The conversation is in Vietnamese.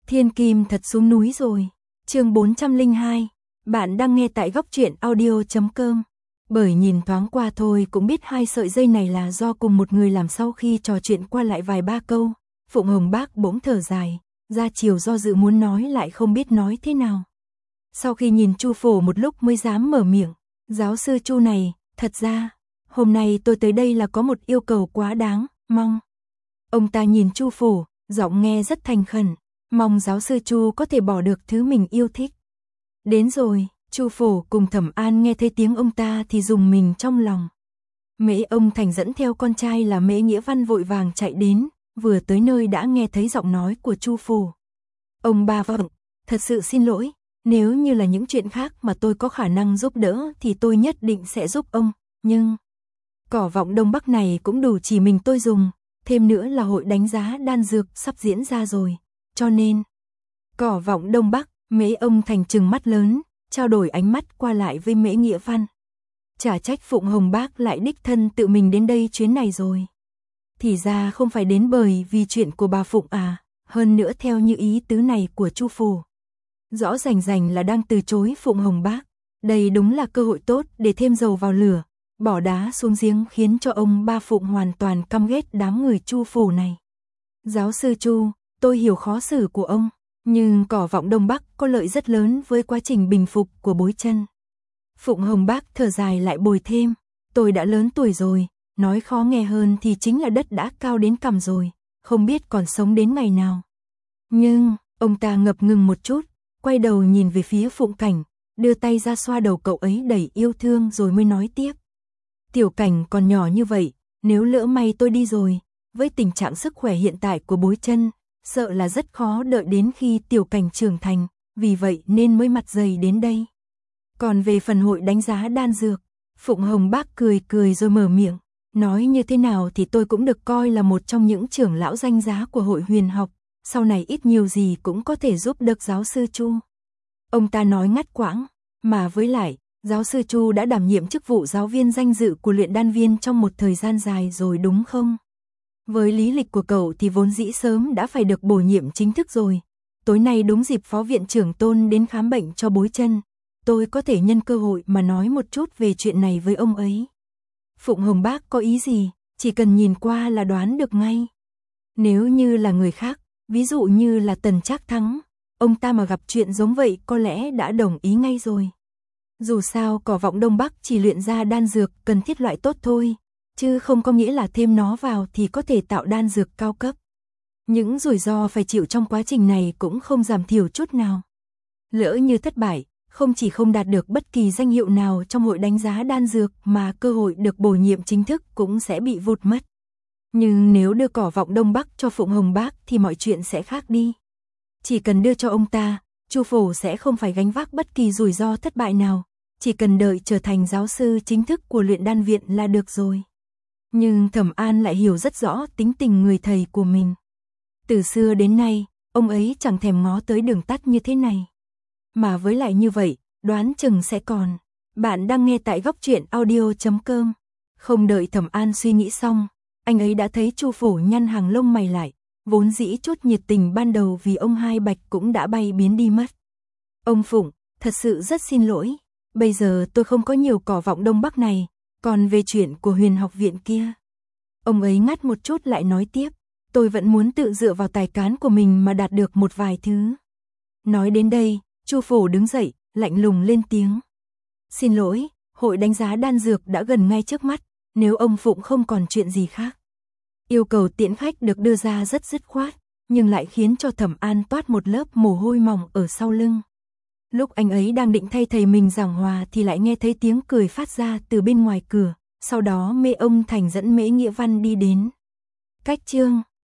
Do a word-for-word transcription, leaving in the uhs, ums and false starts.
Thiên Kim thật xuống núi rồi. Chương bốn trăm lẻ hai. Bạn đang nghe tại góc truyện audio chấm com. Bởi nhìn thoáng qua thôi cũng biết hai sợi dây này là do cùng một người làm. Sau khi trò chuyện qua lại vài ba câu, Phụng Hồng Bác bỗng thở dài, ra chiều do dự muốn nói lại không biết nói thế nào. Sau khi nhìn Chu Phổ một lúc mới dám mở miệng, giáo sư Chu này, thật ra, hôm nay tôi tới đây là có một yêu cầu quá đáng, mong. Ông ta nhìn Chu Phổ, giọng nghe rất thành khẩn, mong giáo sư Chu có thể bỏ được thứ mình yêu thích. Đến rồi, Chu Phổ cùng Thẩm An nghe thấy tiếng ông ta thì rùng mình trong lòng. Mễ ông Thành dẫn theo con trai là Mễ Nghĩa Văn vội vàng chạy đến, vừa tới nơi đã nghe thấy giọng nói của Chu Phổ. Ông ba vâng, thật sự xin lỗi, nếu như là những chuyện khác mà tôi có khả năng giúp đỡ thì tôi nhất định sẽ giúp ông, nhưng cỏ vọng Đông Bắc này cũng đủ chỉ mình tôi dùng, thêm nữa là hội đánh giá đan dược sắp diễn ra rồi, cho nên cỏ vọng Đông Bắc. Mễ ông Thành trừng mắt lớn, trao đổi ánh mắt qua lại với Mễ Nghĩa Văn. Chả trách Phụng Hồng Bác lại đích thân tự mình đến đây chuyến này rồi. Thì ra không phải đến bởi vì chuyện của bà Phụng à, hơn nữa theo như ý tứ này của Chu Phổ, rõ rành rành là đang từ chối Phụng Hồng Bác. Đây đúng là cơ hội tốt để thêm dầu vào lửa, bỏ đá xuống giếng khiến cho ông ba Phụng hoàn toàn căm ghét đám người Chu Phổ này. Giáo sư Chu, tôi hiểu khó xử của ông. Nhưng cỏ vọng Đông Bắc có lợi rất lớn với quá trình bình phục của Bối Chân. Phụng Hồng Bác thở dài lại bồi thêm, tôi đã lớn tuổi rồi, nói khó nghe hơn thì chính là đất đã cao đến cằm rồi, không biết còn sống đến ngày nào. Nhưng, ông ta ngập ngừng một chút, quay đầu nhìn về phía Phụng Cảnh, đưa tay ra xoa đầu cậu ấy đầy yêu thương rồi mới nói tiếp. Tiểu Cảnh còn nhỏ như vậy, nếu lỡ may tôi đi rồi, với tình trạng sức khỏe hiện tại của Bối Chân, sợ là rất khó đợi đến khi Tiểu Cảnh trưởng thành, vì vậy nên mới mặt dày đến đây. Còn về phần hội đánh giá đan dược, Phụng Hồng Bác cười cười rồi mở miệng, nói như thế nào thì tôi cũng được coi là một trong những trưởng lão danh giá của hội huyền học, sau này ít nhiều gì cũng có thể giúp được giáo sư Chu. Ông ta nói ngắt quãng, mà với lại, giáo sư Chu đã đảm nhiệm chức vụ giáo viên danh dự của luyện đan viên trong một thời gian dài rồi đúng không? Với lý lịch của cậu thì vốn dĩ sớm đã phải được bổ nhiệm chính thức rồi. Tối nay đúng dịp phó viện trưởng Tôn đến khám bệnh cho Bối Chân, tôi có thể nhân cơ hội mà nói một chút về chuyện này với ông ấy. Phụng Hồng Bác có ý gì, chỉ cần nhìn qua là đoán được ngay. Nếu như là người khác, ví dụ như là Tần Trác Thắng, ông ta mà gặp chuyện giống vậy có lẽ đã đồng ý ngay rồi. Dù sao cỏ vọng Đông Bắc chỉ luyện ra đan dược cần thiết loại tốt thôi, chứ không có nghĩa là thêm nó vào thì có thể tạo đan dược cao cấp. Những rủi ro phải chịu trong quá trình này cũng không giảm thiểu chút nào. Lỡ như thất bại, không chỉ không đạt được bất kỳ danh hiệu nào trong hội đánh giá đan dược mà cơ hội được bổ nhiệm chính thức cũng sẽ bị vụt mất. Nhưng nếu đưa cỏ vọng Đông Bắc cho Phụng Hồng Bác thì mọi chuyện sẽ khác đi. Chỉ cần đưa cho ông ta, Chu Phổ sẽ không phải gánh vác bất kỳ rủi ro thất bại nào, chỉ cần đợi trở thành giáo sư chính thức của luyện đan viện là được rồi. Nhưng Thẩm An lại hiểu rất rõ tính tình người thầy của mình. Từ xưa đến nay, ông ấy chẳng thèm ngó tới đường tắt như thế này. Mà với lại như vậy, đoán chừng sẽ còn. Bạn đang nghe tại góc truyện audio chấm com. Không đợi Thẩm An suy nghĩ xong, anh ấy đã thấy Chu Phổ nhăn hàng lông mày lại, vốn dĩ chút nhiệt tình ban đầu vì ông Hai Bạch cũng đã bay biến đi mất. Ông Phụng, thật sự rất xin lỗi, bây giờ tôi không có nhiều cỏ vọng Đông Bắc này. Còn về chuyện của huyền học viện kia, ông ấy ngắt một chút lại nói tiếp, tôi vẫn muốn tự dựa vào tài cán của mình mà đạt được một vài thứ. Nói đến đây, Chu Phổ đứng dậy, lạnh lùng lên tiếng. Xin lỗi, hội đánh giá đan dược đã gần ngay trước mắt, nếu ông Phụng không còn chuyện gì khác. Yêu cầu tiễn khách được đưa ra rất dứt khoát, nhưng lại khiến cho Thẩm An toát một lớp mồ hôi mỏng ở sau lưng. Lúc anh ấy đang định thay thầy mình giảng hòa thì lại nghe thấy tiếng cười phát ra từ bên ngoài cửa, sau đó Mễ ông Thành dẫn Mễ Nghĩa Văn đi đến. Cách chương